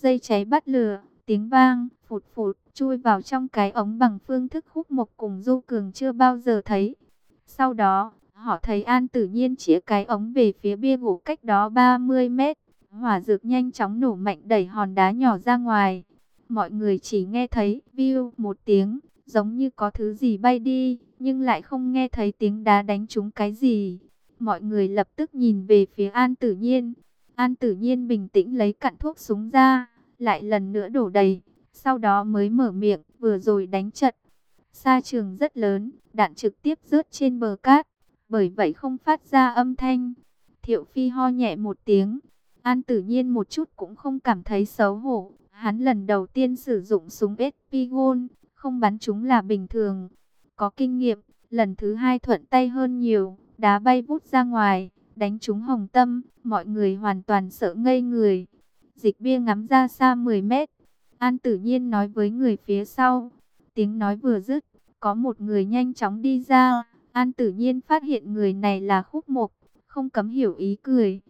Dây cháy bắt lửa, tiếng vang, phụt phụt, chui vào trong cái ống bằng phương thức Khúc Mộc cùng Du Cường chưa bao giờ thấy. Sau đó, họ thấy An Tử Nhiên chĩa cái ống về phía bia gỗ cách đó 30 mét. Hỏa dược nhanh chóng nổ mạnh đẩy hòn đá nhỏ ra ngoài. Mọi người chỉ nghe thấy viu một tiếng, giống như có thứ gì bay đi, nhưng lại không nghe thấy tiếng đá đánh trúng cái gì. Mọi người lập tức nhìn về phía An Tử Nhiên. An Tử Nhiên bình tĩnh lấy cặn thuốc súng ra, lại lần nữa đổ đầy, sau đó mới mở miệng, vừa rồi đánh trận. Sa trường rất lớn, đạn trực tiếp rớt trên bờ cát, bởi vậy không phát ra âm thanh. Thiệu Phi ho nhẹ một tiếng. An Tử Nhiên một chút cũng không cảm thấy xấu hổ. Hắn lần đầu tiên sử dụng súng Espigon, không bắn chúng là bình thường. Có kinh nghiệm, lần thứ hai thuận tay hơn nhiều, đá bay vút ra ngoài, đánh trúng hồng tâm, mọi người hoàn toàn sợ ngây người. Dịch bia ngắm ra xa 10 mét. An Tử Nhiên nói với người phía sau. Tiếng nói vừa dứt, có một người nhanh chóng đi ra. An Tử Nhiên phát hiện người này là Khúc Mộc, không cấm hiểu ý cười.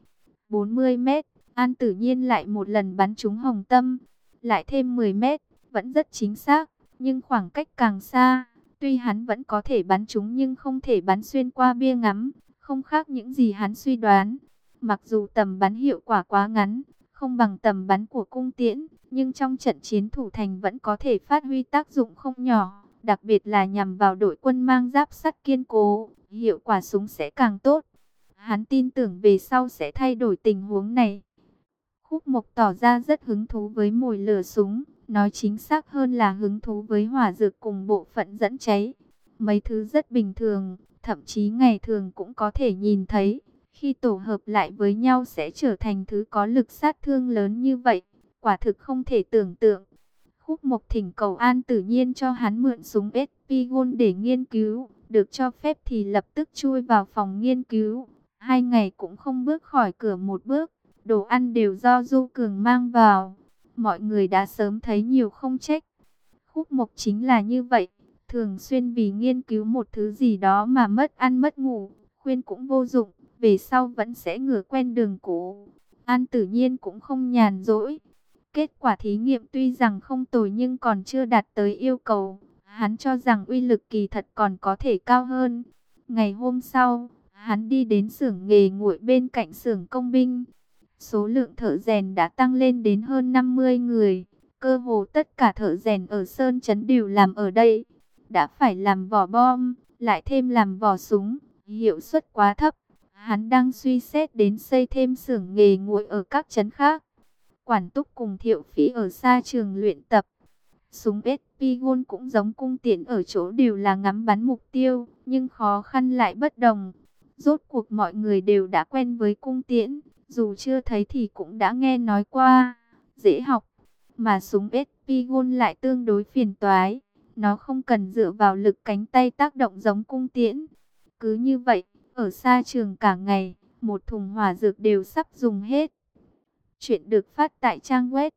40 mét, An Tử Nhiên lại một lần bắn trúng hồng tâm. Lại thêm 10 mét, vẫn rất chính xác, nhưng khoảng cách càng xa. Tuy hắn vẫn có thể bắn trúng nhưng không thể bắn xuyên qua bia ngắm, không khác những gì hắn suy đoán. Mặc dù tầm bắn hiệu quả quá ngắn, không bằng tầm bắn của cung tiễn, nhưng trong trận chiến thủ thành vẫn có thể phát huy tác dụng không nhỏ, đặc biệt là nhằm vào đội quân mang giáp sắt kiên cố, hiệu quả súng sẽ càng tốt. Hắn tin tưởng về sau sẽ thay đổi tình huống này. Khúc Mộc tỏ ra rất hứng thú với mồi lửa súng, nói chính xác hơn là hứng thú với hỏa dược cùng bộ phận dẫn cháy. Mấy thứ rất bình thường, thậm chí ngày thường cũng có thể nhìn thấy. Khi tổ hợp lại với nhau sẽ trở thành thứ có lực sát thương lớn như vậy, quả thực không thể tưởng tượng. Khúc Mộc thỉnh cầu An Tử Nhiên cho hắn mượn súng Espigon để nghiên cứu, được cho phép thì lập tức chui vào phòng nghiên cứu. 2 ngày cũng không bước khỏi cửa một bước, đồ ăn đều do Du Cường mang vào. Mọi người đã sớm thấy nhiều không trách. Khúc Mộc chính là như vậy, thường xuyên vì nghiên cứu một thứ gì đó mà mất ăn mất ngủ, khuyên cũng vô dụng, về sau vẫn sẽ ngửa quen đường cũ. An Tử Nhiên cũng không nhàn rỗi. Kết quả thí nghiệm tuy rằng không tồi nhưng còn chưa đạt tới yêu cầu. Hắn cho rằng uy lực kỳ thật còn có thể cao hơn. Ngày hôm sau, hắn đi đến xưởng nghề nguội bên cạnh xưởng công binh. Số lượng thợ rèn đã tăng lên đến hơn 50 người. Cơ hồ tất cả thợ rèn ở Sơn Trấn đều làm ở đây. Đã phải làm vỏ bom, lại thêm làm vỏ súng, hiệu suất quá thấp. Hắn đang suy xét đến xây thêm xưởng nghề nguội ở các trấn khác. Quản Túc cùng Thiệu Phỉ ở xa trường luyện tập. Súng Espigon cũng giống cung tiễn ở chỗ đều là ngắm bắn mục tiêu, nhưng khó khăn lại bất đồng. Rốt cuộc mọi người đều đã quen với cung tiễn, dù chưa thấy thì cũng đã nghe nói qua, dễ học. Mà súng Espigon lại tương đối phiền toái, nó không cần dựa vào lực cánh tay tác động giống cung tiễn. Cứ như vậy, ở xa trường cả ngày, một thùng hỏa dược đều sắp dùng hết. Chuyện được phát tại trang web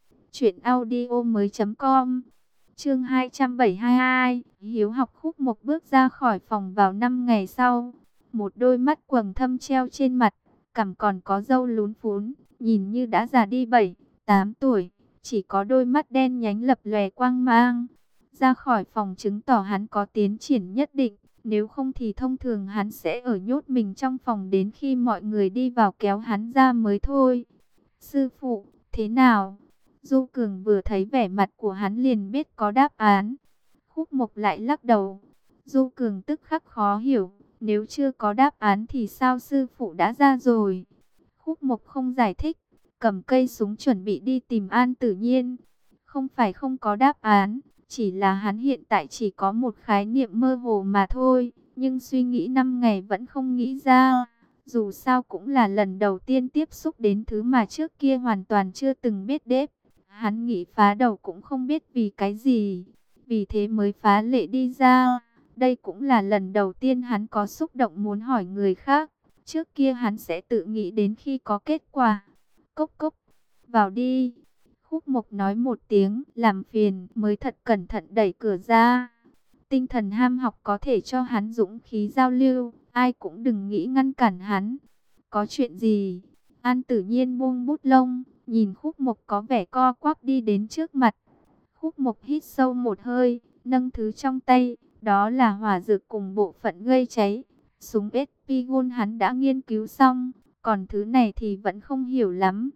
truyệnaudiomoi.com. Chương 272. Hiếu học. Khúc Mộc bước ra khỏi phòng vào 5 ngày sau. Một đôi mắt quầng thâm treo trên mặt, cằm còn có râu lún phún, nhìn như đã già đi 7, 8 tuổi, chỉ có đôi mắt đen nhánh lập lòe quang mang. Ra khỏi phòng chứng tỏ hắn có tiến triển nhất định, nếu không thì thông thường hắn sẽ ở nhốt mình trong phòng đến khi mọi người đi vào kéo hắn ra mới thôi. Sư phụ, thế nào? Du Cường vừa thấy vẻ mặt của hắn liền biết có đáp án. Khúc Mộc lại lắc đầu. Du Cường tức khắc khó hiểu, nếu chưa có đáp án thì sao sư phụ đã ra rồi? Khúc Mộc không giải thích, cầm cây súng chuẩn bị đi tìm An Tử Nhiên. Không phải không có đáp án, chỉ là hắn hiện tại chỉ có một khái niệm mơ hồ mà thôi, nhưng suy nghĩ 5 ngày vẫn không nghĩ ra. Dù sao cũng là lần đầu tiên tiếp xúc đến thứ mà trước kia hoàn toàn chưa từng biết đếp. Hắn nghĩ phá đầu cũng không biết vì cái gì, vì thế mới phá lệ đi ra. Đây cũng là lần đầu tiên hắn có xúc động muốn hỏi người khác. Trước kia hắn sẽ tự nghĩ đến khi có kết quả. Cốc cốc, vào đi. Khúc Mộc nói một tiếng, làm phiền, mới thật cẩn thận đẩy cửa ra. Tinh thần ham học có thể cho hắn dũng khí giao lưu, ai cũng đừng nghĩ ngăn cản hắn. Có chuyện gì? An Tử Nhiên buông bút lông, nhìn Khúc Mộc có vẻ co quắp đi đến trước mặt. Khúc Mộc hít sâu một hơi, nâng thứ trong tay, đó là hỏa dược cùng bộ phận gây cháy. Súng Espigon hắn đã nghiên cứu xong, còn thứ này thì vẫn không hiểu lắm.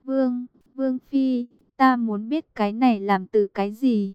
Vương Phi, ta muốn biết cái này làm từ cái gì?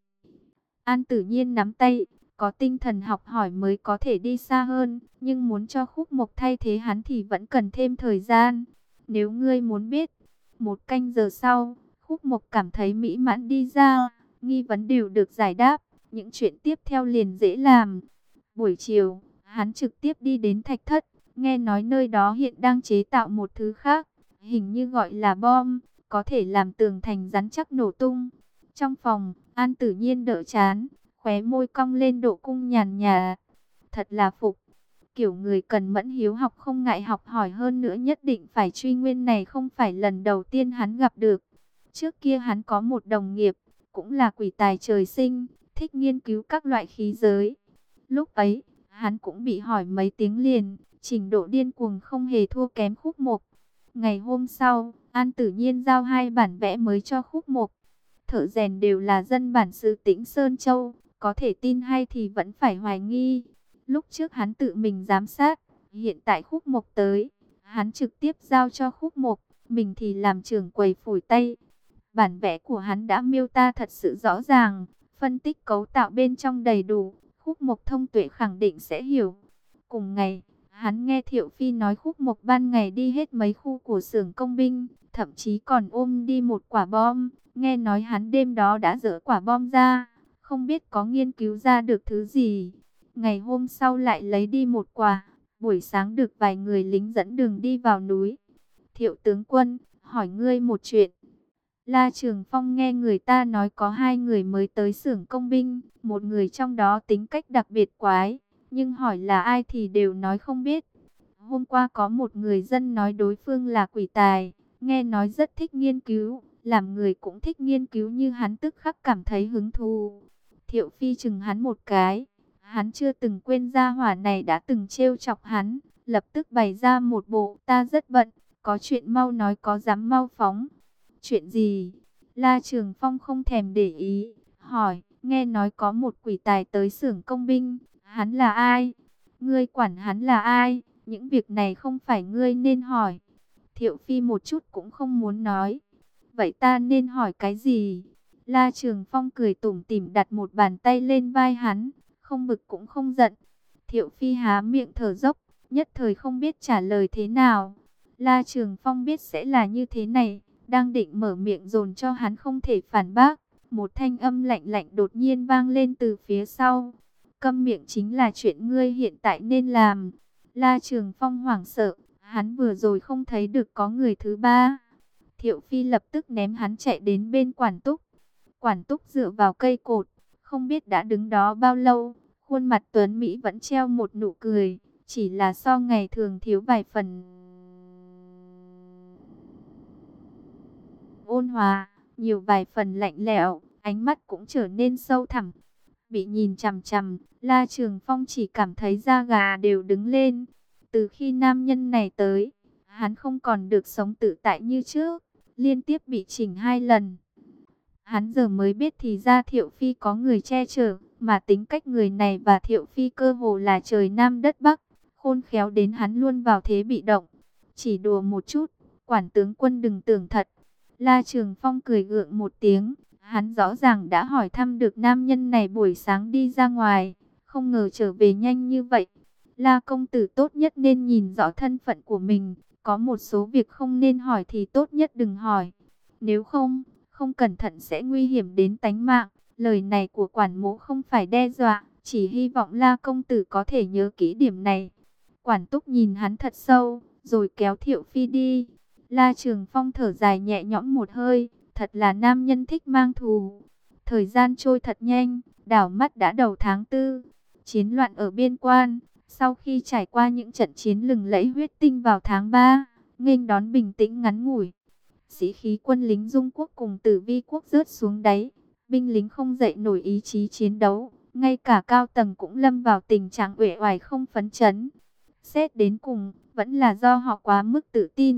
An Tử Nhiên nắm tay, có tinh thần học hỏi mới có thể đi xa hơn, nhưng muốn cho Khúc Mộc thay thế hắn thì vẫn cần thêm thời gian. Nếu ngươi muốn biết, 1 canh giờ sau, Khúc Mộc cảm thấy mỹ mãn đi ra, nghi vấn đều được giải đáp, những chuyện tiếp theo liền dễ làm. Buổi chiều, hắn trực tiếp đi đến Thạch Thất, nghe nói nơi đó hiện đang chế tạo một thứ khác, hình như gọi là bom, có thể làm tường thành rắn chắc nổ tung. Trong phòng, An Tử Nhiên đỡ chán, khóe môi cong lên độ cung nhàn nhạt. Thật là phục. Kiểu người cần mẫn hiếu học không ngại học hỏi hơn nữa, nhất định phải truy nguyên này không phải lần đầu tiên hắn gặp được. Trước kia hắn có một đồng nghiệp, cũng là quỷ tài trời sinh, thích nghiên cứu các loại khí giới. Lúc ấy, hắn cũng bị hỏi mấy tiếng liền, trình độ điên cuồng không hề thua kém Khúc Mộc. Ngày hôm sau, An Tử Nhiên giao 2 bản vẽ mới cho Khúc Mộc. Thợ rèn đều là dân bản xứ Tĩnh Sơn Châu, có thể tin hay thì vẫn phải hoài nghi. Lúc trước hắn tự mình giám sát, hiện tại Khúc Mộc tới, hắn trực tiếp giao cho Khúc Mộc, mình thì làm trưởng quầy phủi tay. Bản vẽ của hắn đã miêu tả thật sự rõ ràng, phân tích cấu tạo bên trong đầy đủ, Khúc Mộc thông tuệ khẳng định sẽ hiểu. Cùng ngày, hắn nghe Thiệu Phi nói Khúc Mộc ban ngày đi hết mấy khu của xưởng công binh, thậm chí còn ôm đi một quả bom. Nghe nói hắn đêm đó đã dỡ quả bom ra, không biết có nghiên cứu ra được thứ gì. Ngày hôm sau lại lấy đi một quả, buổi sáng được vài người lính dẫn đường đi vào núi. Thiệu tướng quân, hỏi ngươi một chuyện. La Trường Phong nghe người ta nói có 2 người mới tới xưởng công binh, một người trong đó tính cách đặc biệt quái, nhưng hỏi là ai thì đều nói không biết. Hôm qua có một người dân nói đối phương là quỷ tài, nghe nói rất thích nghiên cứu, làm người cũng thích nghiên cứu như hắn, tức khắc cảm thấy hứng thú. Thiệu Phi chừng hắn một cái, hắn chưa từng quên gia hỏa này đã từng trêu chọc hắn, lập tức bày ra một bộ ta rất bận, có chuyện mau nói có dám mau phóng. Chuyện gì? La Trường Phong không thèm để ý, hỏi, nghe nói có một quỷ tài tới xưởng công binh, hắn là ai? Ngươi quản hắn là ai? Những việc này không phải ngươi nên hỏi. Thiệu Phi một chút cũng không muốn nói. Vậy ta nên hỏi cái gì? La Trường Phong cười tủm tỉm đặt một bàn tay lên vai hắn, không bực cũng không giận. Thiệu Phi há miệng thở dốc, nhất thời không biết trả lời thế nào. La Trường Phong biết sẽ là như thế này, đang định mở miệng dồn cho hắn không thể phản bác. Một thanh âm lạnh lạnh đột nhiên vang lên từ phía sau. Câm miệng chính là chuyện ngươi hiện tại nên làm. La Trường Phong hoảng sợ, hắn vừa rồi không thấy được có người thứ ba. Thiệu Phi lập tức ném hắn chạy đến bên Quản Túc. Quản Túc dựa vào cây cột, không biết đã đứng đó bao lâu, khuôn mặt tuấn Mỹ vẫn treo một nụ cười, chỉ là so ngày thường thiếu vài phần ôn hòa, nhiều vài phần lạnh lẽo, ánh mắt cũng trở nên sâu thẳm. Bị nhìn chằm chằm, La Trường Phong chỉ cảm thấy da gà đều đứng lên. Từ khi nam nhân này tới, hắn không còn được sống tự tại như trước, liên tiếp bị chỉnh 2 lần. Hắn giờ mới biết thì ra Thiệu Phi có người che chở, mà tính cách người này và Thiệu Phi cơ hồ là trời Nam đất Bắc, khôn khéo đến hắn luôn vào thế bị động. Chỉ đùa một chút, Quản tướng quân đừng tưởng thật. La Trường Phong cười gượng một tiếng, hắn rõ ràng đã hỏi thăm được nam nhân này buổi sáng đi ra ngoài, không ngờ trở về nhanh như vậy. La công tử tốt nhất nên nhìn rõ thân phận của mình, có một số việc không nên hỏi thì tốt nhất đừng hỏi. Nếu không cẩn thận sẽ nguy hiểm đến tánh mạng. Lời này của quản mỗ không phải đe dọa, chỉ hy vọng La công tử có thể nhớ kỹ điểm này. Quản Túc nhìn hắn thật sâu, rồi kéo Thiệu Phi đi. La Trường Phong thở dài nhẹ nhõm một hơi, thật là nam nhân thích mang thù. Thời gian trôi thật nhanh, đảo mắt đã đầu tháng 4. Chiến loạn ở biên quan, sau khi trải qua những trận chiến lừng lẫy huyết tinh vào tháng 3, nghênh đón bình tĩnh ngắn ngủi. Sĩ khí quân lính Dung quốc cùng Tử Vi quốc rớt xuống đáy, binh lính không dậy nổi ý chí chiến đấu, ngay cả cao tầng cũng lâm vào tình trạng uể oải không phấn chấn. Xét đến cùng, vẫn là do họ quá mức tự tin,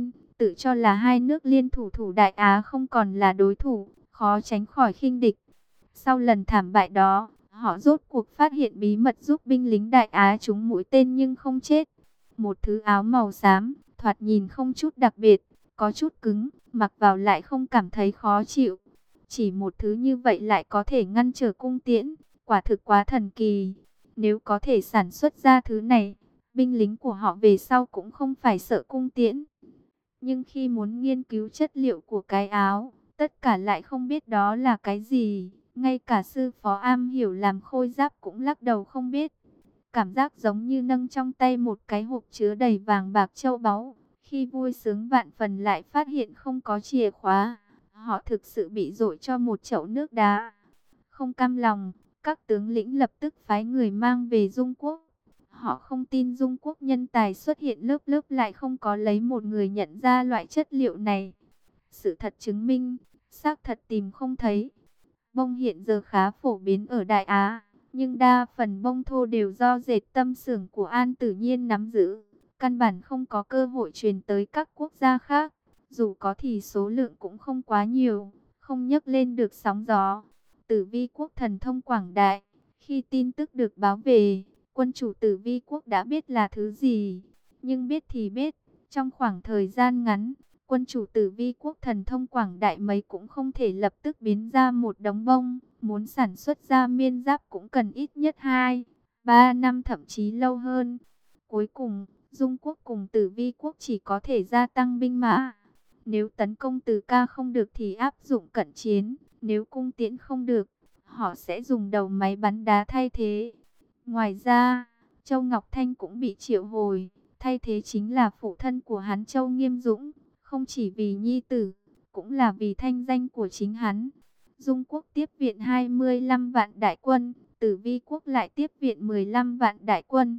tự cho là hai nước liên thủ thủ Đại Á không còn là đối thủ, khó tránh khỏi khinh địch. Sau lần thảm bại đó, họ rốt cuộc phát hiện bí mật giúp binh lính Đại Á trúng mũi tên nhưng không chết. Một thứ áo màu xám, thoạt nhìn không chút đặc biệt, có chút cứng, mặc vào lại không cảm thấy khó chịu. Chỉ một thứ như vậy lại có thể ngăn trở cung tiễn, quả thực quá thần kỳ. Nếu có thể sản xuất ra thứ này, binh lính của họ về sau cũng không phải sợ cung tiễn. Nhưng khi muốn nghiên cứu chất liệu của cái áo, tất cả lại không biết đó là cái gì. Ngay cả sư phó am hiểu làm khôi giáp cũng lắc đầu không biết. Cảm giác giống như nâng trong tay một cái hộp chứa đầy vàng bạc châu báu. Khi vui sướng vạn phần lại phát hiện không có chìa khóa. Họ thực sự bị dội cho một chậu nước đá. Không cam lòng, các tướng lĩnh lập tức phái người mang về Dung Quốc. Họ không tin Dung Quốc nhân tài xuất hiện lớp lớp lại không có lấy một người nhận ra loại chất liệu này. Sự thật chứng minh, xác thật tìm không thấy. Bông hiện giờ khá phổ biến ở Đại Á, nhưng đa phần bông thô đều do dệt tâm xưởng của An Tử Nhiên nắm giữ. Căn bản không có cơ hội truyền tới các quốc gia khác. Dù có thì số lượng cũng không quá nhiều, không nhấc lên được sóng gió. Tử Vi quốc thần thông quảng đại. Khi tin tức được báo về, quân chủ Tử Vi quốc đã biết là thứ gì. Nhưng biết thì biết, trong khoảng thời gian ngắn, quân chủ Tử Vi quốc thần thông quảng đại mấy cũng không thể lập tức biến ra một đống bông. Muốn sản xuất ra miên giáp cũng cần ít nhất 2-3 năm thậm chí lâu hơn. Cuối cùng, Dung quốc cùng Tử Vi quốc chỉ có thể gia tăng binh mã. Nếu tấn công từ ca không được thì áp dụng cận chiến. Nếu cung tiễn không được, họ sẽ dùng đầu máy bắn đá thay thế. Ngoài ra, Châu Ngọc Thanh cũng bị triệu hồi. Thay thế chính là phụ thân của hắn Châu Nghiêm Dũng. Không chỉ vì nhi tử, cũng là vì thanh danh của chính hắn. Dung quốc tiếp viện 25 vạn đại quân, Tử Vi quốc lại tiếp viện 15 vạn đại quân.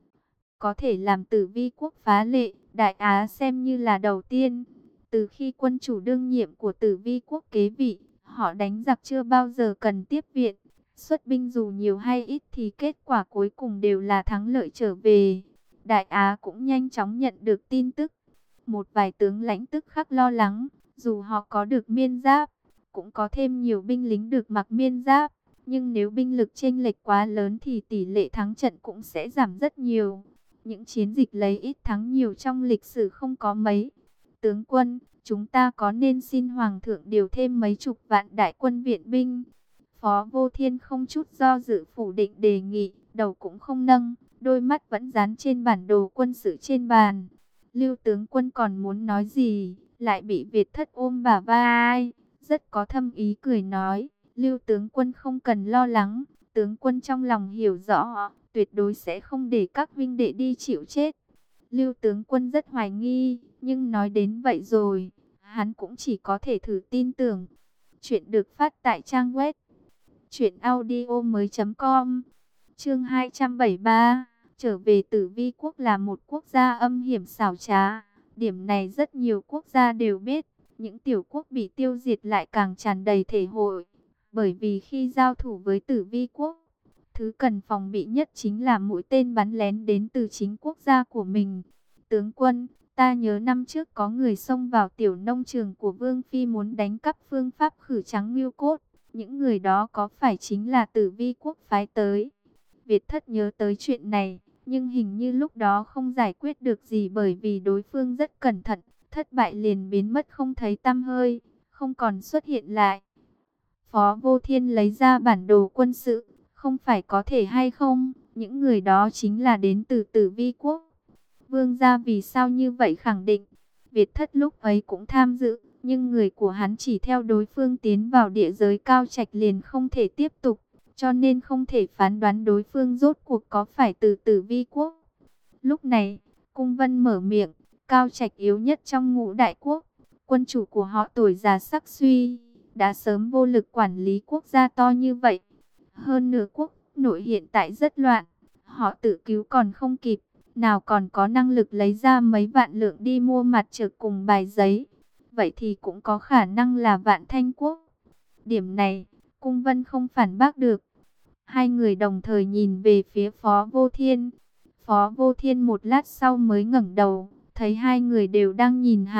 Có thể làm Tử Vi quốc phá lệ, Đại Á xem như là đầu tiên. Từ khi quân chủ đương nhiệm của Tử Vi quốc kế vị, họ đánh giặc chưa bao giờ cần tiếp viện. Xuất binh dù nhiều hay ít thì kết quả cuối cùng đều là thắng lợi trở về. Đại Á cũng nhanh chóng nhận được tin tức. Một vài tướng lãnh tức khắc lo lắng, dù họ có được miên giáp, cũng có thêm nhiều binh lính được mặc miên giáp. Nhưng nếu binh lực chênh lệch quá lớn thì tỷ lệ thắng trận cũng sẽ giảm rất nhiều. Những chiến dịch lấy ít thắng nhiều trong lịch sử không có mấy. Tướng quân, chúng ta có nên xin Hoàng thượng điều thêm mấy chục vạn đại quân viện binh? Phó Vô Thiên không chút do dự phủ định đề nghị, đầu cũng không nâng, đôi mắt vẫn dán trên bản đồ quân sự trên bàn. Lưu tướng quân còn muốn nói gì, lại bị Việt Thất ôm bả vai, rất có thâm ý cười nói, Lưu tướng quân không cần lo lắng, tướng quân trong lòng hiểu rõ, tuyệt đối sẽ không để các huynh đệ đi chịu chết. Lưu tướng quân rất hoài nghi, nhưng nói đến vậy rồi, hắn cũng chỉ có thể thử tin tưởng. Chuyện được phát tại trang web truyệnaudiomoi.com. Chương 273, trở về Tử Vi quốc là một quốc gia âm hiểm xảo trá. Điểm này rất nhiều quốc gia đều biết, những tiểu quốc bị tiêu diệt lại càng tràn đầy thể hội. Bởi vì khi giao thủ với Tử Vi quốc, thứ cần phòng bị nhất chính là mũi tên bắn lén đến từ chính quốc gia của mình. Tướng quân, ta nhớ năm trước có người xông vào tiểu nông trường của Vương Phi muốn đánh cắp phương pháp khử trắng ngưu cốt. Những người đó có phải chính là Tử Vi quốc phái tới? Việt Thất nhớ tới chuyện này, nhưng hình như lúc đó không giải quyết được gì bởi vì đối phương rất cẩn thận, thất bại liền biến mất không thấy tăm hơi, không còn xuất hiện lại. Phó Vô Thiên lấy ra bản đồ quân sự, không phải có thể hay không, những người đó chính là đến từ Tử Vi quốc. Vương gia vì sao như vậy khẳng định, Việt Thất lúc ấy cũng tham dự, nhưng người của hắn chỉ theo đối phương tiến vào địa giới Cao Trạch liền không thể tiếp tục, cho nên không thể phán đoán đối phương rốt cuộc có phải từ Tử Vi quốc. Lúc này, Cung Vân mở miệng, Cao Trạch yếu nhất trong ngũ đại quốc, quân chủ của họ tuổi già sắc suy, đã sớm vô lực quản lý quốc gia to như vậy. Hơn nữa quốc nội hiện tại rất loạn, họ tự cứu còn không kịp, nào còn có năng lực lấy ra mấy vạn lượng đi mua mặt trực cùng bài giấy. Vậy thì cũng có khả năng là Vạn Thanh quốc. Điểm này, Cung Vân không phản bác được. Hai người đồng thời nhìn về phía Phó Vô Thiên. Phó Vô Thiên một lát sau mới ngẩng đầu, thấy hai người đều đang nhìn hắn,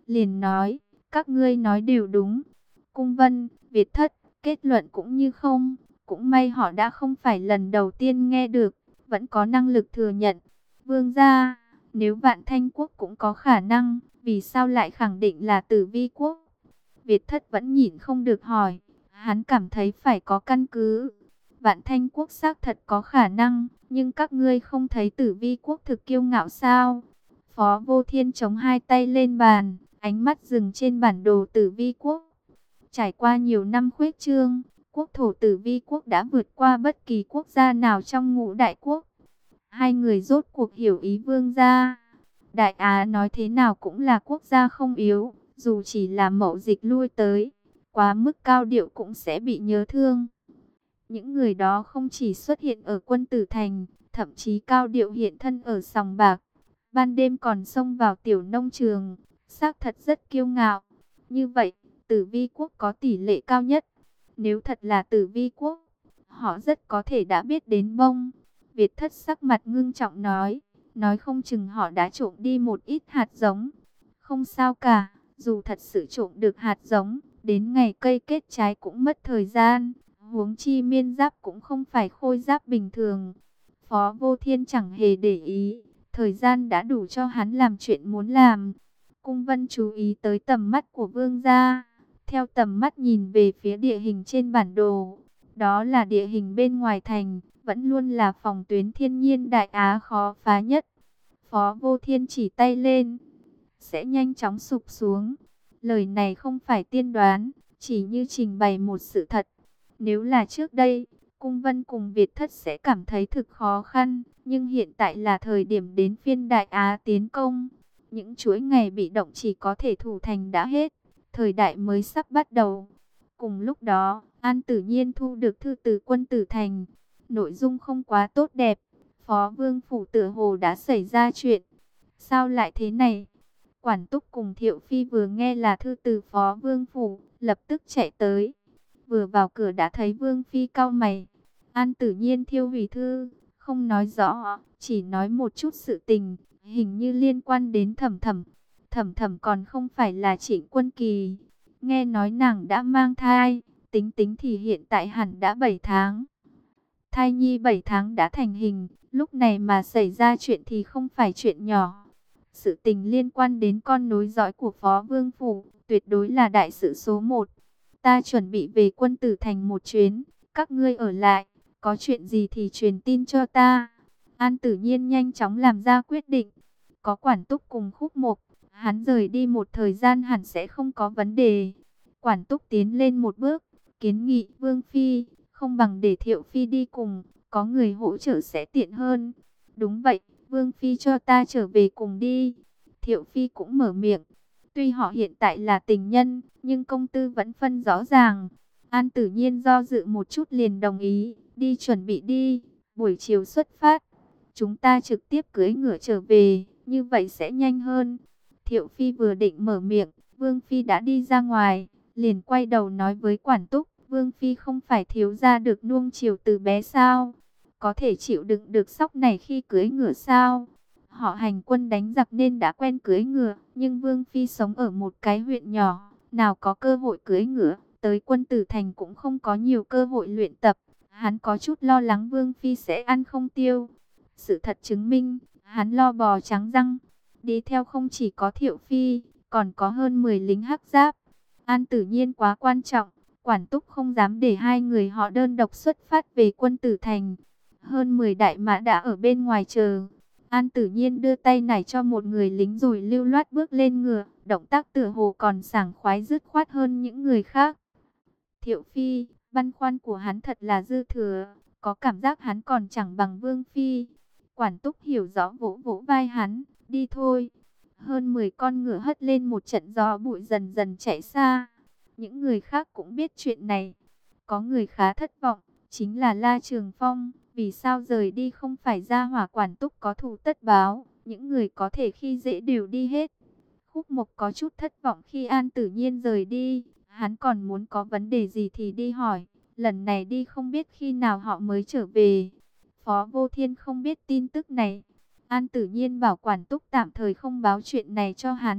liền nói, các ngươi nói đều đúng. Cung Vân, Việt Thất, kết luận cũng như không. Cũng may họ đã không phải lần đầu tiên nghe được, vẫn có năng lực thừa nhận. Vương gia, nếu Vạn Thanh Quốc cũng có khả năng, vì sao lại khẳng định là Tử Vi Quốc? Việt Thất vẫn nhịn không được hỏi, hắn cảm thấy phải có căn cứ. Vạn Thanh Quốc xác thật có khả năng, nhưng các ngươi không thấy Tử Vi Quốc thực kiêu ngạo sao? Phó Vô Thiên chống hai tay lên bàn, ánh mắt dừng trên bản đồ Tử Vi Quốc. Trải qua nhiều năm khuếch trương, quốc thổ Tử Vi Quốc đã vượt qua bất kỳ quốc gia nào trong ngũ đại quốc. Hai người rốt cuộc hiểu ý vương gia. Đại Á nói thế nào cũng là quốc gia không yếu, dù chỉ là mậu dịch lui tới, quá mức cao điệu cũng sẽ bị nhớ thương. Những người đó không chỉ xuất hiện ở Quân Tử Thành, thậm chí cao điệu hiện thân ở sòng bạc, ban đêm còn xông vào tiểu nông trường, xác thật rất kiêu ngạo. Như vậy, Tử Vi Quốc có tỷ lệ cao nhất. Nếu thật là Tử Vi Quốc, họ rất có thể đã biết đến bông. Việt Thất sắc mặt ngưng trọng nói không chừng họ đã trộm đi một ít hạt giống. Không sao cả, dù thật sự trộm được hạt giống, đến ngày cây kết trái cũng mất thời gian. Huống chi miên giáp cũng không phải khôi giáp bình thường. Phó Vô Thiên chẳng hề để ý, thời gian đã đủ cho hắn làm chuyện muốn làm. Cung Vân chú ý tới tầm mắt của vương gia, theo tầm mắt nhìn về phía địa hình trên bản đồ. Đó là địa hình bên ngoài thành, vẫn luôn là phòng tuyến thiên nhiên Đại Á khó phá nhất. Phó Vô Thiên chỉ tay lên, sẽ nhanh chóng sụp xuống. Lời này không phải tiên đoán, chỉ như trình bày một sự thật. Nếu là trước đây, Cung Vân cùng Việt Thất sẽ cảm thấy thực khó khăn, nhưng hiện tại là thời điểm đến phiên Đại Á tiến công. Những chuỗi ngày bị động chỉ có thể thủ thành đã hết, thời đại mới sắp bắt đầu. Cùng lúc đó, An Tử Nhiên thu được thư từ Quân Tử Thành. Nội dung không quá tốt đẹp, Phó Vương Phủ tựa hồ đã xảy ra chuyện. Sao lại thế này? Quản Túc cùng Thiệu Phi vừa nghe là thư từ Phó Vương Phủ, lập tức chạy tới. Vừa vào cửa đã thấy Vương Phi cau mày. An Tử Nhiên thiêu hủy thư, không nói rõ, chỉ nói một chút sự tình, hình như liên quan đến Thẩm Thẩm. Thẩm Thẩm còn không phải là Trịnh Quân Kỳ. Nghe nói nàng đã mang thai, tính tính thì hiện tại hẳn đã 7 tháng. Thai nhi 7 tháng đã thành hình, lúc này mà xảy ra chuyện thì không phải chuyện nhỏ. Sự tình liên quan đến con nối dõi của Phó Vương Phủ, tuyệt đối là đại sự số 1. Ta chuẩn bị về Quân Tử Thành một chuyến, các ngươi ở lại, có chuyện gì thì truyền tin cho ta. An Tử Nhiên nhanh chóng làm ra quyết định. Có Quản Túc cùng Khúc Mộc, hắn rời đi một thời gian hẳn sẽ không có vấn đề. Quản Túc tiến lên một bước, kiến nghị Vương Phi, không bằng để Thiệu Phi đi cùng, có người hỗ trợ sẽ tiện hơn. Đúng vậy, Vương Phi cho ta trở về cùng đi. Thiệu Phi cũng mở miệng. Tuy họ hiện tại là tình nhân, nhưng công tư vẫn phân rõ ràng. An Tử Nhiên do dự một chút liền đồng ý, đi chuẩn bị đi, buổi chiều xuất phát. Chúng ta trực tiếp cưỡi ngựa trở về, như vậy sẽ nhanh hơn. Thiệu Phi vừa định mở miệng, Vương Phi đã đi ra ngoài, liền quay đầu nói với Quản Túc, Vương Phi không phải thiếu gia được nuông chiều từ bé sao? Có thể chịu đựng được sóc này khi cưỡi ngựa sao? Họ Hành quân đánh giặc nên đã quen cưỡi ngựa, nhưng Vương Phi sống ở một cái huyện nhỏ, nào có cơ hội cưỡi ngựa, tới Quân Tử Thành cũng không có nhiều cơ hội luyện tập. Hắn có chút lo lắng Vương Phi sẽ ăn không tiêu. Sự thật chứng minh, hắn lo bò trắng răng. Đi theo không chỉ có Thiệu Phi, còn có hơn 10 lính hắc giáp. An Tử Nhiên quá quan trọng, Quản Túc không dám để hai người họ đơn độc xuất phát về Quân Tử Thành. Hơn 10 đại mã đã ở bên ngoài chờ. An Tử Nhiên đưa tay nải cho một người lính rồi lưu loát bước lên ngựa, động tác tựa hồ còn sảng khoái dứt khoát hơn những người khác. Thiệu Phi, băn khoăn của hắn thật là dư thừa, có cảm giác hắn còn chẳng bằng Vương Phi. Quản Túc hiểu rõ vỗ vỗ vai hắn, đi thôi. Hơn 10 con ngựa hất lên một trận gió bụi dần dần chạy xa. Những người khác cũng biết chuyện này. Có người khá thất vọng, chính là La Trường Phong. Vì sao rời đi không phải ra hỏa Quản Túc có thù tất báo, những người có thể khi dễ đều đi hết. Khúc Mộc có chút thất vọng khi An Tử Nhiên rời đi, hắn còn muốn có vấn đề gì thì đi hỏi, lần này đi không biết khi nào họ mới trở về. Phó Vô Thiên không biết tin tức này, An Tử Nhiên bảo Quản Túc tạm thời không báo chuyện này cho hắn,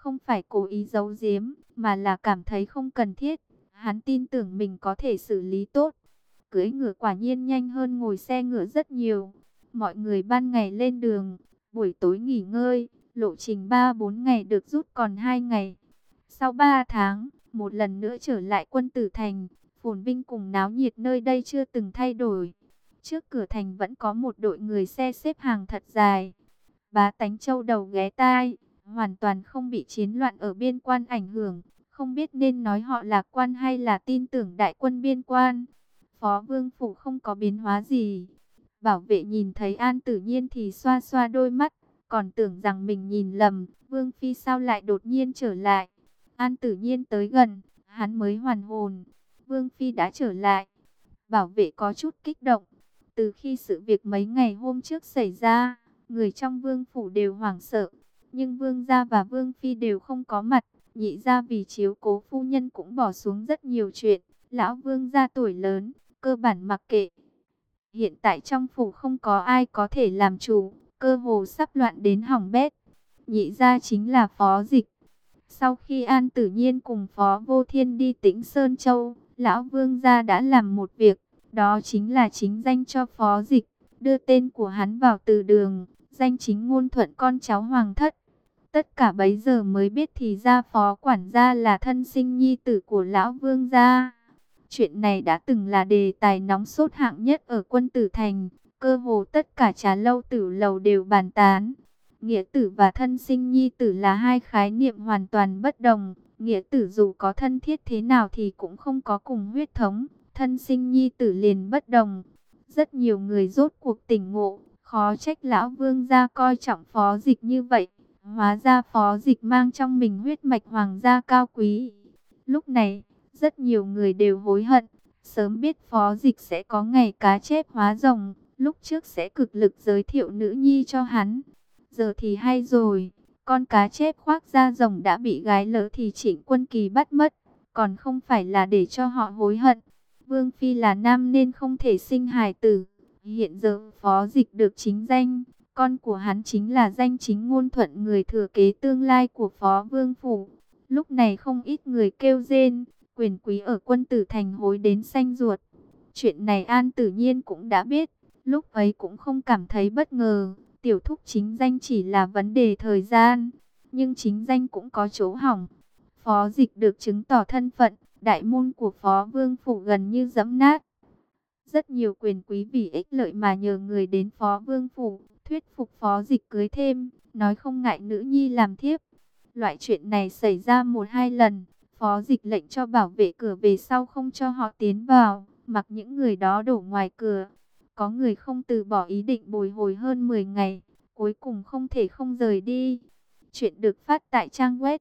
không phải cố ý giấu giếm, mà là cảm thấy không cần thiết. Hắn tin tưởng mình có thể xử lý tốt. Cưỡi ngựa quả nhiên nhanh hơn ngồi xe ngựa rất nhiều. Mọi người ban ngày lên đường, buổi tối nghỉ ngơi, lộ trình 3-4 ngày được rút còn 2 ngày. Sau 3 tháng, một lần nữa trở lại Quân Tử Thành, phồn vinh cùng náo nhiệt nơi đây chưa từng thay đổi. Trước cửa thành vẫn có một đội người xe xếp hàng thật dài. Bá tánh châu đầu ghé tai, hoàn toàn không bị chiến loạn ở biên quan ảnh hưởng. Không biết nên nói họ lạc quan hay là tin tưởng đại quân biên quan. Phó Vương Phủ không có biến hóa gì. Bảo vệ nhìn thấy An Tử Nhiên thì xoa xoa đôi mắt, còn tưởng rằng mình nhìn lầm. Vương Phi sao lại đột nhiên trở lại. An Tử Nhiên tới gần, hắn mới hoàn hồn. Vương Phi đã trở lại. Bảo vệ có chút kích động. Từ khi sự việc mấy ngày hôm trước xảy ra, người trong Vương Phủ đều hoảng sợ. Nhưng Vương gia và Vương Phi đều không có mặt. Nhị gia vì chiếu cố phu nhân cũng bỏ xuống rất nhiều chuyện. Lão Vương gia tuổi lớn, cơ bản mặc kệ. Hiện tại trong phủ không có ai có thể làm chủ, cơ hồ sắp loạn đến hỏng bét. Nhị gia chính là Phó Dịch. Sau khi An Tử Nhiên cùng Phó Vô Thiên đi Tĩnh Sơn Châu, Lão Vương gia đã làm một việc, đó chính là chính danh cho Phó Dịch, đưa tên của hắn vào từ đường, danh chính ngôn thuận con cháu hoàng thất. Tất cả bấy giờ mới biết thì ra Phó quản gia là thân sinh nhi tử của Lão Vương gia. Chuyện này đã từng là đề tài nóng sốt hạng nhất ở Quân Tử Thành, cơ hồ tất cả trà lâu tử lầu đều bàn tán. Nghĩa tử và thân sinh nhi tử là hai khái niệm hoàn toàn bất đồng. Nghĩa tử dù có thân thiết thế nào thì cũng không có cùng huyết thống, thân sinh nhi tử liền bất đồng. Rất nhiều người rốt cuộc tỉnh ngộ, khó trách Lão Vương gia coi trọng Phó Dịch như vậy. Hóa ra Phó Dịch mang trong mình huyết mạch hoàng gia cao quý. Lúc này, rất nhiều người đều hối hận. Sớm biết Phó Dịch sẽ có ngày cá chép hóa rồng, lúc trước sẽ cực lực giới thiệu nữ nhi cho hắn. Giờ thì hay rồi, con cá chép khoác da rồng đã bị gái lỡ thì Trịnh Quân Kỳ bắt mất, còn không phải là để cho họ hối hận. Vương Phi là nam nên không thể sinh hài tử. Hiện giờ Phó Dịch được chính danh, con của hắn chính là danh chính ngôn thuận người thừa kế tương lai của Phó Vương Phủ. Lúc này không ít người kêu rên, quyền quý ở Quân Tử Thành hối đến xanh ruột. Chuyện này An Tử Nhiên cũng đã biết, lúc ấy cũng không cảm thấy bất ngờ. Tiểu thúc chính danh chỉ là vấn đề thời gian, nhưng chính danh cũng có chỗ hỏng. Phó Dịch được chứng tỏ thân phận, đại môn của Phó Vương Phủ gần như giẫm nát. Rất nhiều quyền quý vì ích lợi mà nhờ người đến Phó Vương Phủ, thuyết phục Phó Dịch cưới thêm, nói không ngại nữ nhi làm thiếp. Loại chuyện này xảy ra 1-2 lần, Phó Dịch lệnh cho bảo vệ cửa về sau không cho họ tiến vào, mặc những người đó đổ ngoài cửa. Có người không từ bỏ ý định bồi hồi hơn 10 ngày, cuối cùng không thể không rời đi. Chuyện được phát tại trang web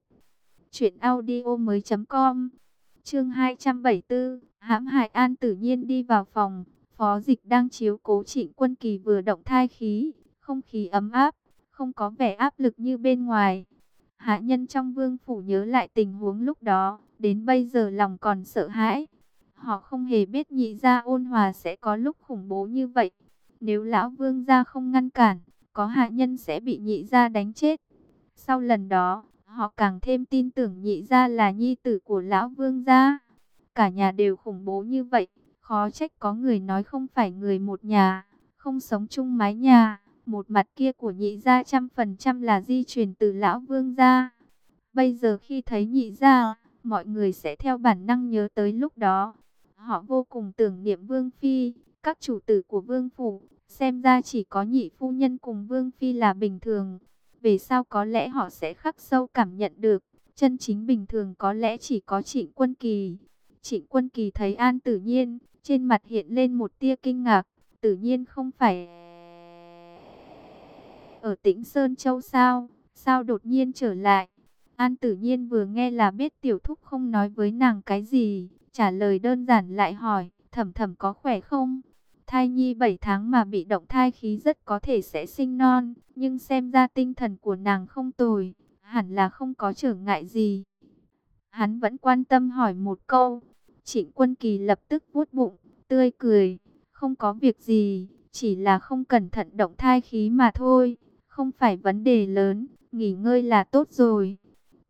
truyệnaudiomoi.com. Chương 274, hãm hại An Tử Nhiên đi vào phòng, Phó Dịch đang chiếu cố Trịnh Quân Kỳ vừa động thai khí, không khí ấm áp, không có vẻ áp lực như bên ngoài. Hạ nhân trong Vương Phủ nhớ lại tình huống lúc đó, đến bây giờ lòng còn sợ hãi. Họ không hề biết nhị gia ôn hòa sẽ có lúc khủng bố như vậy. Nếu Lão Vương gia không ngăn cản, có hạ nhân sẽ bị nhị gia đánh chết. Sau lần đó, họ càng thêm tin tưởng nhị gia là nhi tử của Lão Vương gia. Cả nhà đều khủng bố như vậy, khó trách có người nói không phải người một nhà, không sống chung mái nhà. Một mặt kia của nhị gia 100% là di truyền từ Lão Vương gia. Bây giờ khi thấy nhị gia, mọi người sẽ theo bản năng nhớ tới lúc đó. Họ vô cùng tưởng niệm Vương Phi, các chủ tử của Vương Phủ. Xem ra chỉ có nhị phu nhân cùng Vương Phi là bình thường. Về sau có lẽ họ sẽ khắc sâu cảm nhận được. Chân chính bình thường có lẽ chỉ có Trịnh Quân Kỳ. Trịnh Quân Kỳ thấy An Tử Nhiên, trên mặt hiện lên một tia kinh ngạc. Tử Nhiên không phải ở Tĩnh Sơn Châu sao? Sao đột nhiên trở lại? An Tử Nhiên vừa nghe là biết tiểu thúc không nói với nàng cái gì, trả lời đơn giản lại hỏi, Thẩm Thẩm có khỏe không? Thai nhi 7 tháng mà bị động thai khí rất có thể sẽ sinh non, nhưng xem ra tinh thần của nàng không tồi, hẳn là không có trở ngại gì. Hắn vẫn quan tâm hỏi một câu. Trịnh Quân Kỳ lập tức vuốt bụng, tươi cười, không có việc gì, chỉ là không cẩn thận động thai khí mà thôi, không phải vấn đề lớn, nghỉ ngơi là tốt rồi.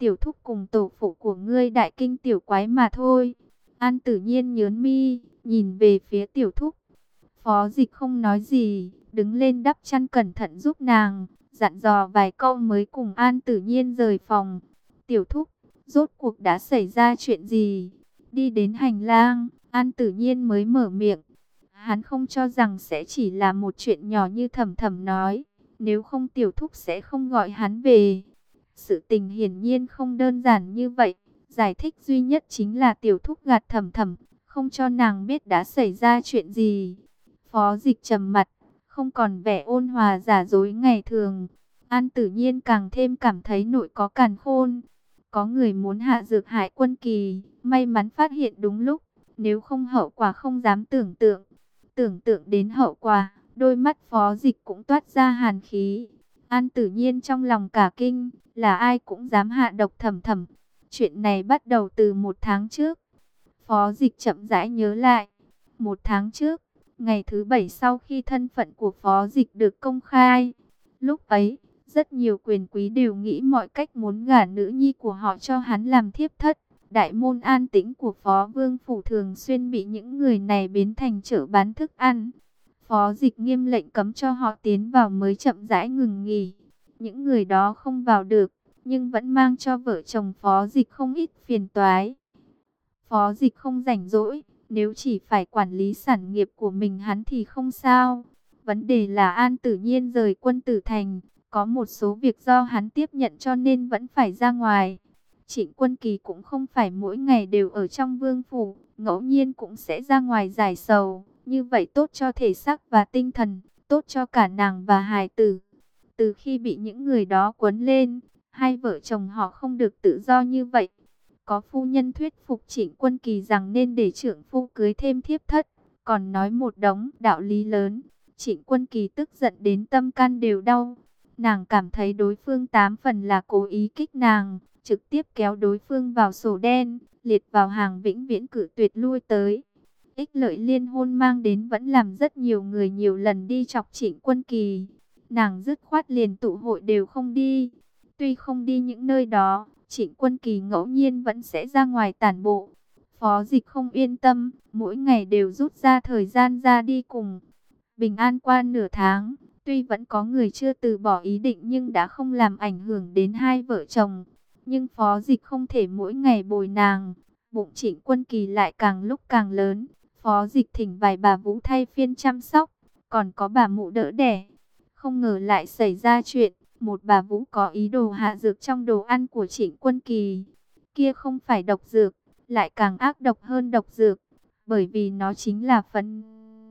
tiểu thúc cùng tổ phụ của ngươi đại kinh tiểu quái mà thôi. An Tử Nhiên nhớn mi, nhìn về phía tiểu thúc. Phó Dịch không nói gì, đứng lên đắp chăn cẩn thận giúp nàng, dặn dò vài câu mới cùng An Tử Nhiên rời phòng. Tiểu thúc, rốt cuộc đã xảy ra chuyện gì? Đi đến hành lang, An Tử Nhiên mới mở miệng. Hắn không cho rằng sẽ chỉ là một chuyện nhỏ như Thầm Thầm nói, nếu không tiểu thúc sẽ không gọi hắn về. Sự tình hiển nhiên không đơn giản như vậy, giải thích duy nhất chính là tiểu thúc gạt Thầm Thầm, không cho nàng biết đã xảy ra chuyện gì. Phó Dịch trầm mặt, không còn vẻ ôn hòa giả dối ngày thường. An Tử Nhiên càng thêm cảm thấy nội có càn khôn. Có người muốn hạ dược hại Quân Kỳ, may mắn phát hiện đúng lúc, nếu không hậu quả không dám tưởng tượng. Tưởng tượng đến hậu quả, đôi mắt Phó Dịch cũng toát ra hàn khí. An Tử Nhiên trong lòng cả kinh, là ai cũng dám hạ độc Thầm Thầm. Chuyện này bắt đầu từ 1 tháng trước. Phó Dịch chậm rãi nhớ lại. 1 tháng trước, ngày thứ 7 sau khi thân phận của Phó Dịch được công khai. Lúc ấy, rất nhiều quyền quý đều nghĩ mọi cách muốn gả nữ nhi của họ cho hắn làm thiếp thất. Đại môn an tĩnh của Phó Vương Phủ thường xuyên bị những người này biến thành chợ bán thức ăn. Phó Dịch nghiêm lệnh cấm cho họ tiến vào mới chậm rãi ngừng nghỉ. Những người đó không vào được, nhưng vẫn mang cho vợ chồng Phó Dịch không ít phiền toái. Phó Dịch không rảnh rỗi, nếu chỉ phải quản lý sản nghiệp của mình hắn thì không sao. Vấn đề là An Tử Nhiên rời Quân Tử Thành, có một số việc do hắn tiếp nhận cho nên vẫn phải ra ngoài. Trịnh Quân Kỳ cũng không phải mỗi ngày đều ở trong vương phủ, ngẫu nhiên cũng sẽ ra ngoài giải sầu. Như vậy tốt cho thể xác và tinh thần, tốt cho cả nàng và hài tử. Từ khi bị những người đó quấn lên, hai vợ chồng họ không được tự do như vậy. Có phu nhân thuyết phục Trịnh Quân Kỳ rằng nên để trưởng phu cưới thêm thiếp thất, còn nói một đống đạo lý lớn. Trịnh Quân Kỳ tức giận đến tâm can đều đau. Nàng cảm thấy đối phương 8 phần là cố ý kích nàng, trực tiếp kéo đối phương vào sổ đen, liệt vào hàng vĩnh viễn cử tuyệt lui tới. Ích lợi liên hôn mang đến vẫn làm rất nhiều người nhiều lần đi chọc Trịnh Quân Kỳ. Nàng dứt khoát liền tụ hội đều không đi. Tuy không đi những nơi đó, Trịnh Quân Kỳ ngẫu nhiên vẫn sẽ ra ngoài tản bộ. Phó Dịch không yên tâm, mỗi ngày đều rút ra thời gian ra đi cùng. Bình an qua nửa tháng, tuy vẫn có người chưa từ bỏ ý định nhưng đã không làm ảnh hưởng đến hai vợ chồng. Nhưng Phó Dịch không thể mỗi ngày bồi nàng, bụng Trịnh Quân Kỳ lại càng lúc càng lớn. Phó Dịch thỉnh vài bà vũ thay phiên chăm sóc, còn có bà mụ đỡ đẻ. Không ngờ lại xảy ra chuyện, một bà vũ có ý đồ hạ dược trong đồ ăn của Trịnh Quân Kỳ. Kia không phải độc dược, lại càng ác độc hơn độc dược, bởi vì nó chính là phấn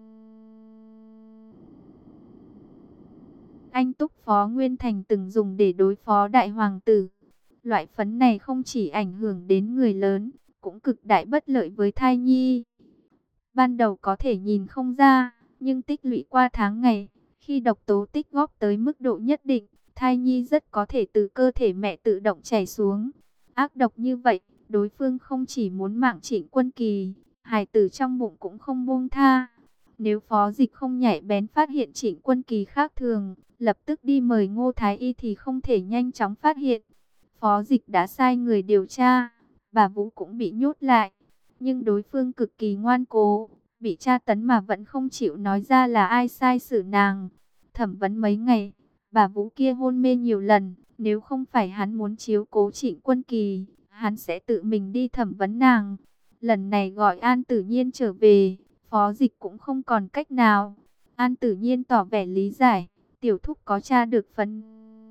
anh túc Phó Nguyên Thành từng dùng để đối phó đại hoàng tử. Loại phấn này không chỉ ảnh hưởng đến người lớn, cũng cực đại bất lợi với thai nhi. Ban đầu có thể nhìn không ra, nhưng tích lũy qua tháng ngày, khi độc tố tích góp tới mức độ nhất định, thai nhi rất có thể từ cơ thể mẹ tự động chảy xuống. Ác độc như vậy, đối phương không chỉ muốn mạng Trịnh Quân Kỳ, hài tử trong bụng cũng không buông tha. Nếu Phó Dịch không nhạy bén phát hiện Trịnh Quân Kỳ khác thường, lập tức đi mời Ngô Thái Y thì không thể nhanh chóng phát hiện. Phó Dịch đã sai người điều tra, bà Vũ cũng bị nhốt lại. Nhưng đối phương cực kỳ ngoan cố, bị tra tấn mà vẫn không chịu nói ra là ai sai xử nàng. Thẩm vấn mấy ngày, bà Vũ kia hôn mê nhiều lần, nếu không phải hắn muốn chiếu cố Trịnh Quân Kỳ, hắn sẽ tự mình đi thẩm vấn nàng. Lần này gọi An Tử Nhiên trở về, Phó Dịch cũng không còn cách nào. An Tử Nhiên tỏ vẻ lý giải, tiểu thúc có tra được phấn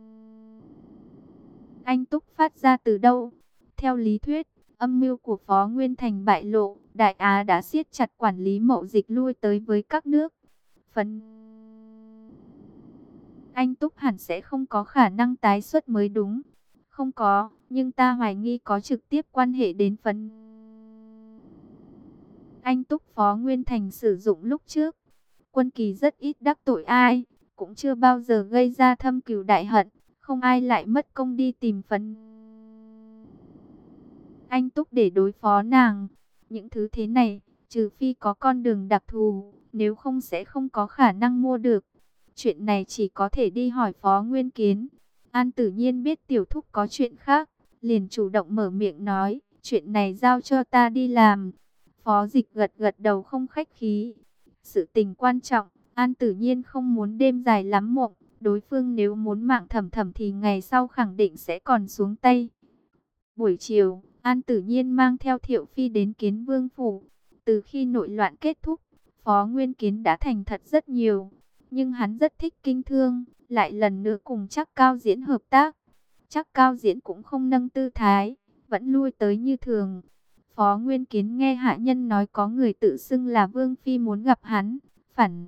anh túc phát ra từ đâu. Theo lý thuyết, âm mưu của Phó Nguyên Thành bại lộ, Đại Á đã siết chặt quản lý mậu dịch lui tới với các nước. Phấn anh túc hẳn sẽ không có khả năng tái xuất mới đúng. Không có, nhưng ta hoài nghi có trực tiếp quan hệ đến phấn anh túc Phó Nguyên Thành sử dụng lúc trước. Quân Kỳ rất ít đắc tội ai, cũng chưa bao giờ gây ra thâm cừu đại hận, không ai lại mất công đi tìm phấn anh túc để đối phó nàng. Những thứ thế này, trừ phi có con đường đặc thù, nếu không sẽ không có khả năng mua được. Chuyện này chỉ có thể đi hỏi Phó Nguyên Kiến. An Tử Nhiên biết tiểu thúc có chuyện khác, liền chủ động mở miệng nói, chuyện này giao cho ta đi làm. Phó Dịch gật gật đầu không khách khí. Sự tình quan trọng, An Tử Nhiên không muốn đêm dài lắm mộng. Đối phương nếu muốn mạng Thẩm Thẩm thì ngày sau khẳng định sẽ còn xuống tay. Buổi chiều, An Tử Nhiên mang theo Thiệu Phi đến Kiến Vương phủ. Từ khi nội loạn kết thúc, Phó Nguyên Kiến đã thành thật rất nhiều. Nhưng hắn rất thích kinh thương, lại lần nữa cùng Trác Cao Diễn hợp tác. Trác Cao Diễn cũng không nâng tư thái, vẫn lui tới như thường. Phó Nguyên Kiến nghe hạ nhân nói có người tự xưng là Vương Phi muốn gặp hắn, phản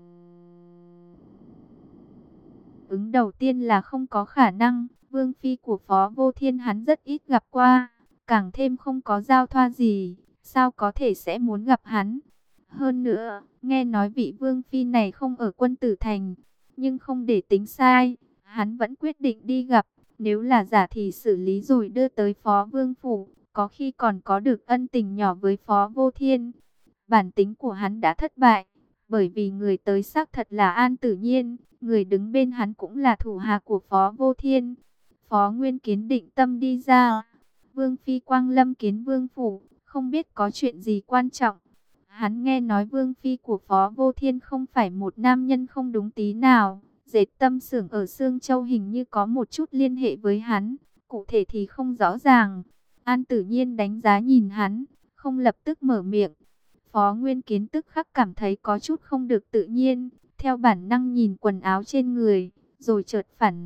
ứng đầu tiên là không có khả năng. Vương Phi của Phó Vô Thiên hắn rất ít gặp qua, càng thêm không có giao thoa gì, sao có thể sẽ muốn gặp hắn. Hơn nữa, nghe nói vị Vương Phi này không ở Quân Tử Thành, nhưng không để tính sai, hắn vẫn quyết định đi gặp. Nếu là giả thì xử lý rồi đưa tới Phó Vương Phủ, có khi còn có được ân tình nhỏ với Phó Vô Thiên. Bản tính của hắn đã thất bại, bởi vì người tới xác thật là An Tử Nhiên, người đứng bên hắn cũng là thủ hạ của Phó Vô Thiên. Phó Nguyên Kiến định tâm đi ra. Vương Phi quang lâm Kiến Vương Phủ, không biết có chuyện gì quan trọng. Hắn nghe nói Vương Phi của Phó Vô Thiên không phải một nam nhân không đúng tí nào. Dệt tâm xưởng ở Sương Châu hình như có một chút liên hệ với hắn, cụ thể thì không rõ ràng. An Tử Nhiên đánh giá nhìn hắn, không lập tức mở miệng. Phó Nguyên Kiến tức khắc cảm thấy có chút không được tự nhiên, theo bản năng nhìn quần áo trên người, rồi chợt phản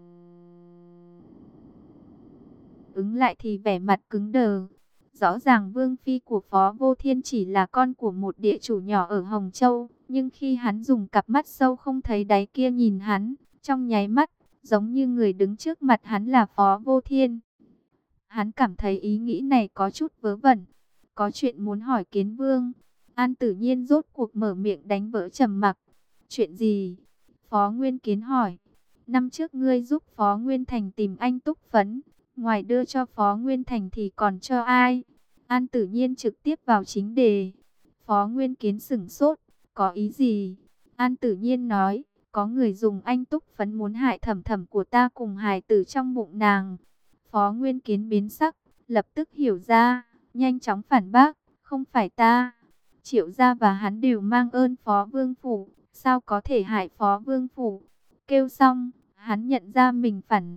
ứng lại thì vẻ mặt cứng đờ. Rõ ràng Vương Phi của Phó Vô Thiên chỉ là con của một địa chủ nhỏ ở Hồng Châu, nhưng khi hắn dùng cặp mắt sâu không thấy đáy kia nhìn hắn, trong nháy mắt, giống như người đứng trước mặt hắn là Phó Vô Thiên. Hắn cảm thấy ý nghĩ này có chút vớ vẩn, có chuyện muốn hỏi Kiến Vương. An Tử Nhiên rốt cuộc mở miệng đánh vỡ trầm mặc. Chuyện gì? Phó Nguyên Kiến hỏi. Năm trước ngươi giúp Phó Nguyên Thành tìm anh Túc Phấn, ngoài đưa cho Phó Nguyên Thành thì còn cho ai? An Tử Nhiên trực tiếp vào chính đề. Phó Nguyên Kiến sửng sốt, có ý gì? An Tử Nhiên nói, có người dùng anh Túc Phấn muốn hại Thẩm Thẩm của ta cùng hài tử trong bụng nàng. Phó Nguyên Kiến biến sắc, lập tức hiểu ra, nhanh chóng phản bác, không phải ta. Triệu gia và hắn đều mang ơn Phó Vương Phủ, sao có thể hại Phó Vương Phủ? Kêu xong, hắn nhận ra mình phản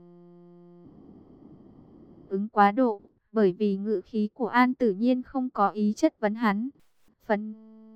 ứng quá độ, bởi vì ngữ khí của An Tử Nhiên không có ý chất vấn hắn. Phấn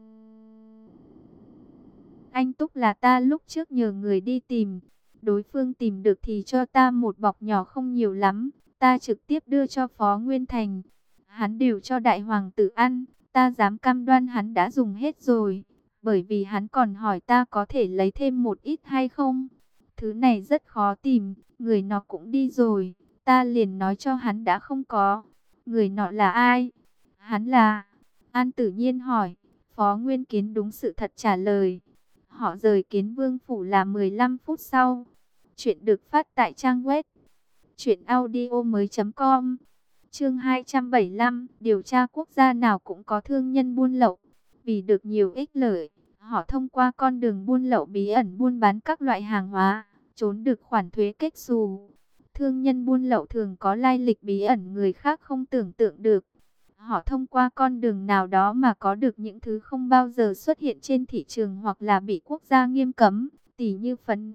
anh Túc là ta lúc trước nhờ người đi tìm, đối phương tìm được thì cho ta một bọc nhỏ không nhiều lắm, ta trực tiếp đưa cho Phó Nguyên Thành. Hắn đều cho đại hoàng tử ăn, ta dám cam đoan hắn đã dùng hết rồi, bởi vì hắn còn hỏi ta có thể lấy thêm một ít hay không. Thứ này rất khó tìm, người nọ cũng đi rồi, ta liền nói cho hắn đã không có. Người nọ là ai? Hắn là... An Tử Nhiên hỏi. Phó Nguyên Kiến đúng sự thật trả lời. Họ rời Kiến Vương Phủ là 15 phút sau. Chuyện được phát tại trang web truyệnaudiomoi.com. Chương 275, điều tra quốc gia nào cũng có thương nhân buôn lậu. Vì được nhiều ích lợi, họ thông qua con đường buôn lậu bí ẩn buôn bán các loại hàng hóa, trốn được khoản thuế kết xù. Thương nhân buôn lậu thường có lai lịch bí ẩn người khác không tưởng tượng được. Họ thông qua con đường nào đó mà có được những thứ không bao giờ xuất hiện trên thị trường hoặc là bị quốc gia nghiêm cấm, tỉ như phấn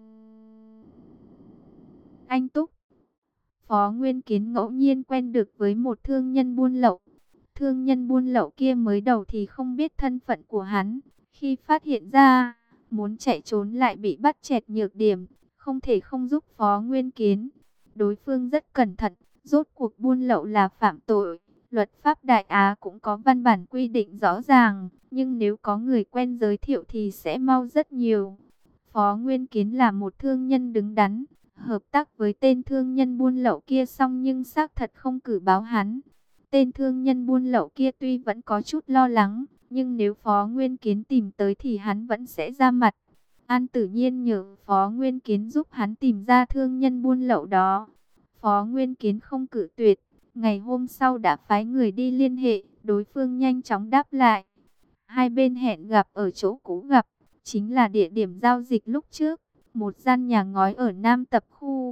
anh Túc. Phó Nguyên Kiến ngẫu nhiên quen được với một thương nhân buôn lậu. Thương nhân buôn lậu kia mới đầu thì không biết thân phận của hắn. Khi phát hiện ra, muốn chạy trốn lại bị bắt chẹt nhược điểm, không thể không giúp Phó Nguyên Kiến. Đối phương rất cẩn thận, rốt cuộc buôn lậu là phạm tội. Luật pháp Đại Á cũng có văn bản quy định rõ ràng, nhưng nếu có người quen giới thiệu thì sẽ mau rất nhiều. Phó Nguyên Kiến là một thương nhân đứng đắn, hợp tác với tên thương nhân buôn lậu kia xong nhưng xác thật không cử báo hắn. Tên thương nhân buôn lậu kia tuy vẫn có chút lo lắng, nhưng nếu Phó Nguyên Kiến tìm tới thì hắn vẫn sẽ ra mặt. An Tử Nhiên nhờ Phó Nguyên Kiến giúp hắn tìm ra thương nhân buôn lậu đó. Phó Nguyên Kiến không cự tuyệt, ngày hôm sau đã phái người đi liên hệ, đối phương nhanh chóng đáp lại. Hai bên hẹn gặp ở chỗ cũ gặp, chính là địa điểm giao dịch lúc trước, một gian nhà ngói ở Nam Tập Khu.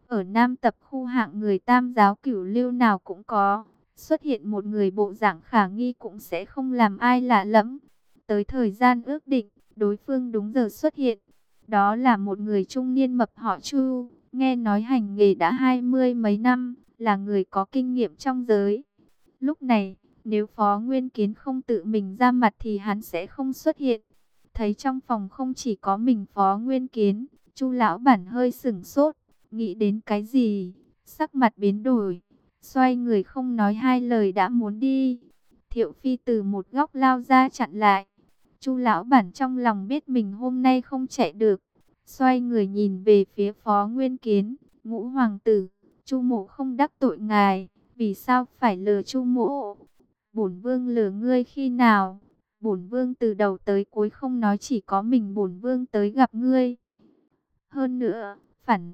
Ở Nam Tập khu hạng người tam giáo cửu lưu nào cũng có. Xuất hiện một người bộ dạng khả nghi cũng sẽ không làm ai lạ lẫm. Tới thời gian ước định, đối phương đúng giờ xuất hiện. Đó là một người trung niên mập họ Chu, nghe nói hành nghề đã 20 mấy năm, là người có kinh nghiệm trong giới. Lúc này, nếu Phó Nguyên Kiến không tự mình ra mặt thì hắn sẽ không xuất hiện. Thấy trong phòng không chỉ có mình Phó Nguyên Kiến, Chu lão bản hơi sửng sốt, nghĩ đến cái gì, sắc mặt biến đổi, xoay người không nói hai lời đã muốn đi. Thiệu Phi từ một góc lao ra chặn lại. Chu lão bản trong lòng biết mình hôm nay không chạy được, xoay người nhìn về phía Phó Nguyên Kiến, Ngũ hoàng tử, Chu mộ không đắc tội ngài, vì sao phải lừa Chu mộ? Bổn vương lừa ngươi khi nào? Bổn vương từ đầu tới cuối không nói, chỉ có mình bổn vương tới gặp ngươi. Hơn nữa, phản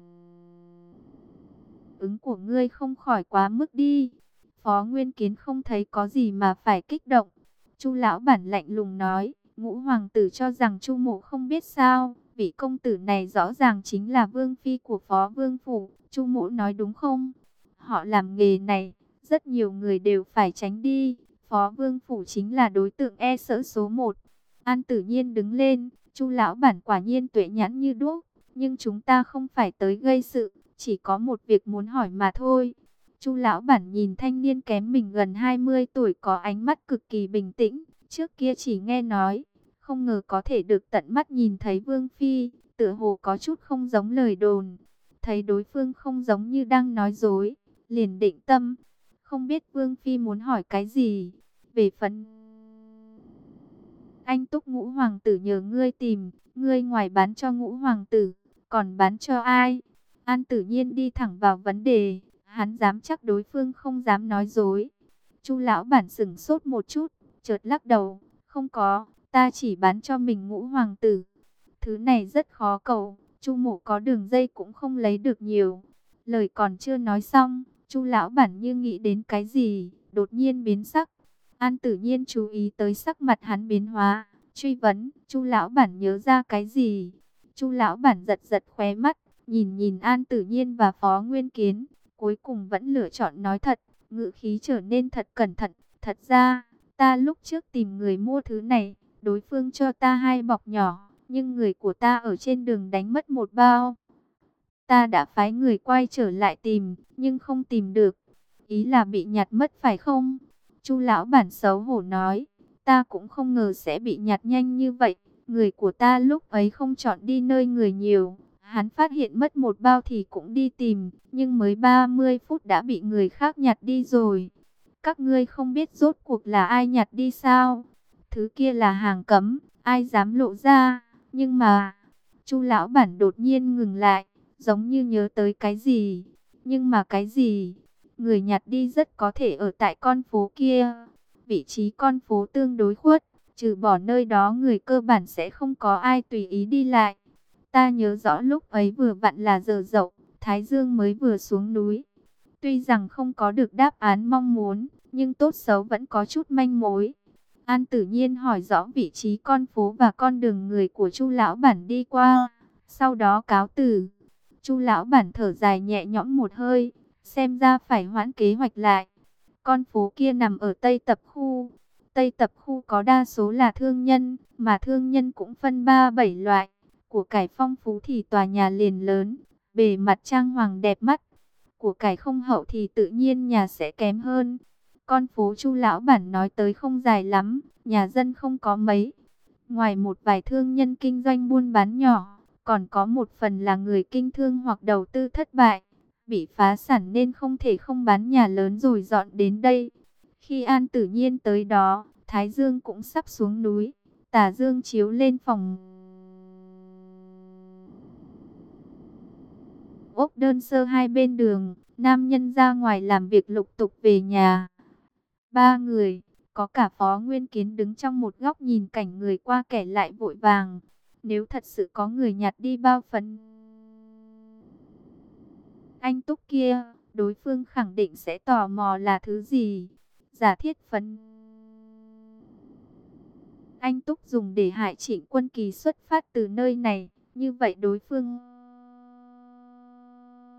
ứng của ngươi không khỏi quá mức đi. Phó Nguyên Kiến không thấy có gì mà phải kích động. Chu lão bản lạnh lùng nói, Ngũ hoàng tử cho rằng Chu mộ không biết sao? Vị công tử này rõ ràng chính là vương phi của Phó Vương phủ. Chu mộ nói đúng không? Họ làm nghề này, rất nhiều người đều phải tránh đi. Phó Vương phủ chính là đối tượng e sợ số 1. An Tử Nhiên đứng lên, Chu lão bản quả nhiên tuệ nhãn như đuốc, nhưng chúng ta không phải tới gây sự, chỉ có một việc muốn hỏi mà thôi. Chu lão bản nhìn thanh niên kém mình gần 20 tuổi có ánh mắt cực kỳ bình tĩnh, trước kia chỉ nghe nói, không ngờ có thể được tận mắt nhìn thấy Vương phi, tựa hồ có chút không giống lời đồn. Thấy đối phương không giống như đang nói dối, liền định tâm, không biết Vương phi muốn hỏi cái gì. Về phần anh Túc Ngũ hoàng tử nhờ ngươi tìm, ngươi ngoài bán cho Ngũ hoàng tử, còn bán cho ai? An Tử Nhiên đi thẳng vào vấn đề, hắn dám chắc đối phương không dám nói dối. Chu lão bản sững sốt một chút, chợt lắc đầu, không có, ta chỉ bán cho mình Ngũ hoàng tử. Thứ này rất khó cầu, Chu mộ có đường dây cũng không lấy được nhiều. Lời còn chưa nói xong, Chu lão bản như nghĩ đến cái gì, đột nhiên biến sắc. An Tử Nhiên chú ý tới sắc mặt hắn biến hóa, truy vấn, Chu lão bản nhớ ra cái gì? Chu lão bản giật giật khóe mắt, nhìn nhìn An Tử Nhiên và Phó Nguyên Kiến, cuối cùng vẫn lựa chọn nói thật, ngữ khí trở nên thật cẩn thận. Thật ra, ta lúc trước tìm người mua thứ này, đối phương cho ta 2 bọc nhỏ, nhưng người của ta ở trên đường đánh mất 1 bao. Ta đã phái người quay trở lại tìm, nhưng không tìm được. Ý là bị nhặt mất phải không? Chu lão bản xấu hổ nói, ta cũng không ngờ sẽ bị nhặt nhanh như vậy. Người của ta lúc ấy không chọn đi nơi người nhiều. Hắn phát hiện mất 1 bao thì cũng đi tìm, nhưng mới 30 phút đã bị người khác nhặt đi rồi. Các ngươi không biết rốt cuộc là ai nhặt đi sao? Thứ kia là hàng cấm, ai dám lộ ra? Nhưng mà, Chu lão bản đột nhiên ngừng lại, giống như nhớ tới cái gì. Nhưng mà cái gì? Người nhặt đi rất có thể ở tại con phố kia. Vị trí con phố tương đối khuất, trừ bỏ nơi đó người cơ bản sẽ không có ai tùy ý đi lại. Ta nhớ rõ lúc ấy vừa vặn là giờ dậu, Thái Dương mới vừa xuống núi. Tuy rằng không có được đáp án mong muốn, nhưng tốt xấu vẫn có chút manh mối. An Tử Nhiên hỏi rõ vị trí con phố và con đường người của Chu lão bản đi qua, sau đó cáo từ. Chu lão bản thở dài nhẹ nhõm một hơi, xem ra phải hoãn kế hoạch lại. Con phố kia nằm ở Tây Tập khu. Tây Tập khu có đa số là thương nhân, mà thương nhân cũng phân 3-7 loại. Của cải phong phú thì tòa nhà liền lớn, bề mặt trang hoàng đẹp mắt. Của cải không hậu thì tự nhiên nhà sẽ kém hơn. Con phố Chu lão bản nói tới không dài lắm, nhà dân không có mấy. Ngoài một vài thương nhân kinh doanh buôn bán nhỏ, còn có một phần là người kinh thương hoặc đầu tư thất bại, bị phá sản nên không thể không bán nhà lớn rồi dọn đến đây. Khi An Tử Nhiên tới đó, Thái Dương cũng sắp xuống núi, tà dương chiếu lên phòng ốc đơn sơ hai bên đường, nam nhân ra ngoài làm việc lục tục về nhà. 3 người, có cả Phó Nguyên Kiến đứng trong một góc nhìn cảnh người qua kẻ lại vội vàng. Nếu thật sự có người nhặt đi bao phấn anh Túc kia, đối phương khẳng định sẽ tò mò là thứ gì. Giả thiết phấn anh Túc dùng để hại Trịnh Quân Kỳ xuất phát từ nơi này, như vậy đối phương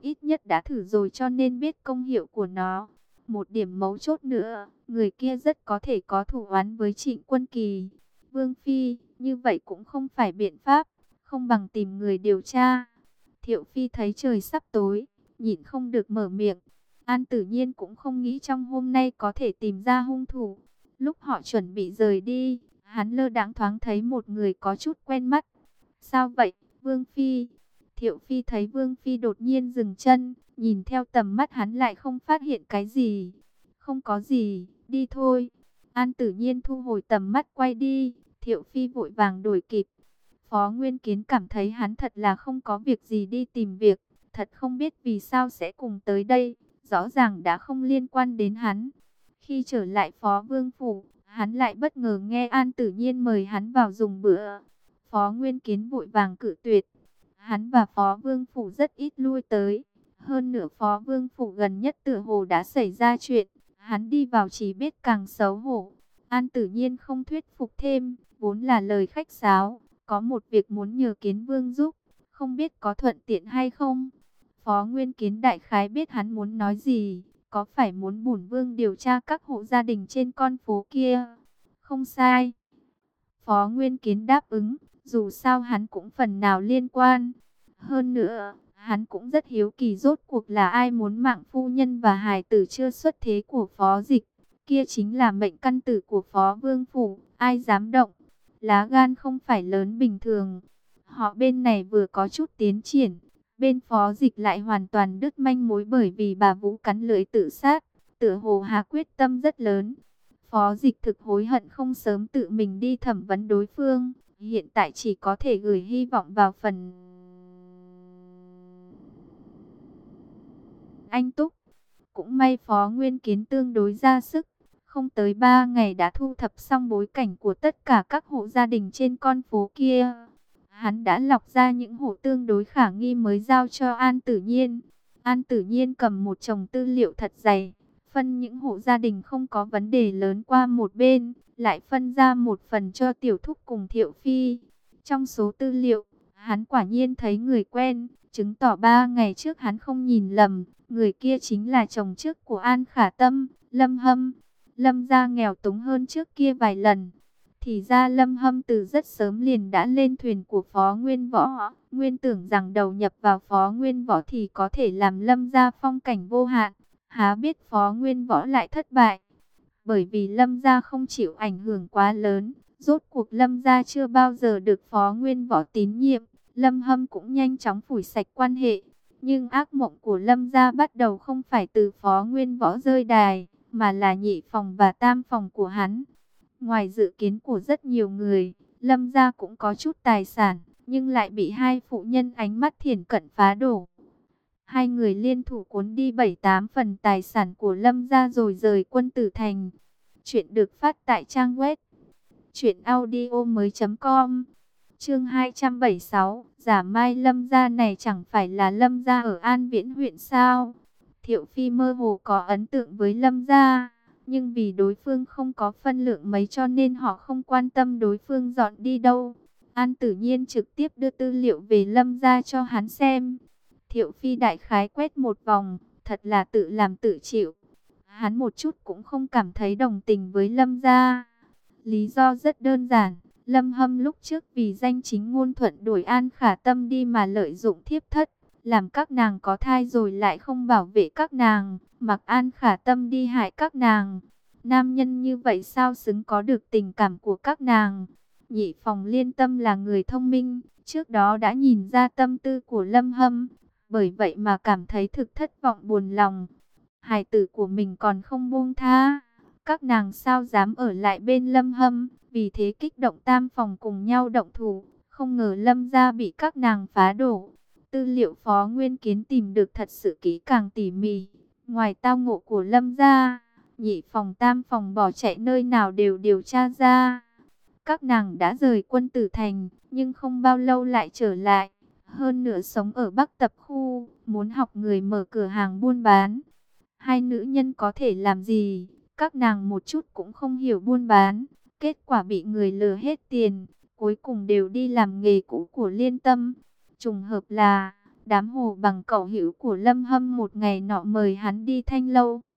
ít nhất đã thử rồi cho nên biết công hiệu của nó. Một điểm mấu chốt nữa, người kia rất có thể có thù oán với Trịnh Quân Kỳ. Vương Phi, như vậy cũng không phải biện pháp, không bằng tìm người điều tra. Thiệu Phi thấy trời sắp tối, nhịn không được mở miệng. An Tử Nhiên cũng không nghĩ trong hôm nay có thể tìm ra hung thủ. Lúc họ chuẩn bị rời đi, hắn lơ đãng thoáng thấy một người có chút quen mắt. Sao vậy, Vương Phi? Thiệu Phi thấy Vương Phi đột nhiên dừng chân, nhìn theo tầm mắt hắn lại không phát hiện cái gì. Không có gì, đi thôi. An Tử Nhiên thu hồi tầm mắt quay đi, Thiệu Phi vội vàng đuổi kịp. Phó Nguyên Kiến cảm thấy hắn thật là không có việc gì đi tìm việc, thật không biết vì sao sẽ cùng tới đây, rõ ràng đã không liên quan đến hắn. Khi trở lại Phó Vương Phủ, hắn lại bất ngờ nghe An Tử Nhiên mời hắn vào dùng bữa. Phó Nguyên Kiến vội vàng cự tuyệt. Hắn và Phó Vương Phủ rất ít lui tới. Hơn nữa Phó Vương Phủ gần nhất tựa hồ đã xảy ra chuyện. Hắn đi vào chỉ biết càng xấu hổ. An Tử Nhiên không thuyết phục thêm, vốn là lời khách sáo. Có một việc muốn nhờ Kiến Vương giúp, không biết có thuận tiện hay không. Phó Nguyên Kiến đại khái biết hắn muốn nói gì. Có phải muốn bổn vương điều tra các hộ gia đình trên con phố kia? Không sai. Phó Nguyên Kiến đáp ứng, dù sao hắn cũng phần nào liên quan. Hơn nữa, hắn cũng rất hiếu kỳ rốt cuộc là ai muốn mạng phu nhân và hài tử chưa xuất thế của Phó Dịch. Kia chính là mệnh căn tử của Phó Vương Phủ, ai dám động. Lá gan không phải lớn bình thường. Họ bên này vừa có chút tiến triển, bên Phó Dịch lại hoàn toàn đứt manh mối bởi vì bà Vũ cắn lưỡi tự sát. Tựa hồ hà quyết tâm rất lớn. Phó Dịch thực hối hận không sớm tự mình đi thẩm vấn đối phương. Hiện tại chỉ có thể gửi hy vọng vào phần anh Túc. Cũng may Phó Nguyên Kiến tương đối ra sức. Không tới 3 ngày đã thu thập xong bối cảnh của tất cả các hộ gia đình trên con phố kia. Hắn đã lọc ra những hộ tương đối khả nghi mới giao cho An Tử Nhiên. An Tử Nhiên cầm một chồng tư liệu thật dày, phân những hộ gia đình không có vấn đề lớn qua một bên, lại phân ra một phần cho Tiểu Thúc cùng Thiệu Phi. Trong số tư liệu, hắn quả nhiên thấy người quen, chứng tỏ 3 ngày trước hắn không nhìn lầm, người kia chính là chồng trước của An Khả Tâm, Lâm Hâm. Lâm gia nghèo túng hơn trước kia vài lần. Thì ra Lâm Hâm từ rất sớm liền đã lên thuyền của Phó Nguyên Võ. Nguyên tưởng rằng đầu nhập vào Phó Nguyên Võ thì có thể làm Lâm gia phong cảnh vô hạn. Há biết Phó Nguyên Võ lại thất bại. Bởi vì Lâm gia không chịu ảnh hưởng quá lớn. Rốt cuộc Lâm gia chưa bao giờ được Phó Nguyên Võ tín nhiệm. Lâm Hâm cũng nhanh chóng phủi sạch quan hệ. Nhưng ác mộng của Lâm gia bắt đầu không phải từ Phó Nguyên Võ rơi đài, mà là nhị phòng và tam phòng của hắn. Ngoài dự kiến của rất nhiều người, Lâm gia cũng có chút tài sản, nhưng lại bị hai phụ nhân ánh mắt thiển cận phá đổ. Hai người liên thủ cuốn đi 7-8 phần tài sản của Lâm gia rồi rời Quân Tử Thành. Chuyện được phát tại trang web truyệnaudiomoi.com. Chương 276, giả mai Lâm gia này chẳng phải là Lâm gia ở An Viễn huyện sao? Thiệu Phi mơ hồ có ấn tượng với Lâm gia, nhưng vì đối phương không có phân lượng mấy cho nên họ không quan tâm đối phương dọn đi đâu. An Tử Nhiên trực tiếp đưa tư liệu về Lâm gia cho hắn xem. Thiệu Phi đại khái quét một vòng, thật là tự làm tự chịu. Hắn một chút cũng không cảm thấy đồng tình với Lâm gia. Lý do rất đơn giản, Lâm Hâm lúc trước vì danh chính ngôn thuận đuổi An Khả Tâm đi mà lợi dụng thiếp thất, làm các nàng có thai rồi lại không bảo vệ các nàng, mặc An Khả Tâm đi hại các nàng. Nam nhân như vậy sao xứng có được tình cảm của các nàng? Nhị phòng Liên Tâm là người thông minh, trước đó đã nhìn ra tâm tư của Lâm Hâm, bởi vậy mà cảm thấy thực thất vọng buồn lòng. Hài tử của mình còn không buông tha, các nàng sao dám ở lại bên Lâm Hâm, vì thế kích động tam phòng cùng nhau động thủ, không ngờ Lâm gia bị các nàng phá đổ. Tư liệu Phó Nguyên Kiến tìm được thật sự kỹ càng tỉ mỉ, ngoài tao ngộ của Lâm gia, nhị phòng tam phòng bỏ chạy nơi nào đều điều tra ra. Các nàng đã rời Quân Tử Thành, nhưng không bao lâu lại trở lại, hơn nữa sống ở Bắc Tập khu, muốn học người mở cửa hàng buôn bán. Hai nữ nhân có thể làm gì? Các nàng một chút cũng không hiểu buôn bán, kết quả bị người lừa hết tiền, cuối cùng đều đi làm nghề cũ của Liên Tâm. Trùng hợp là Đám Hồ Bằng cẩu hữu của Lâm Hâm một ngày nọ mời hắn đi Thanh Lâu.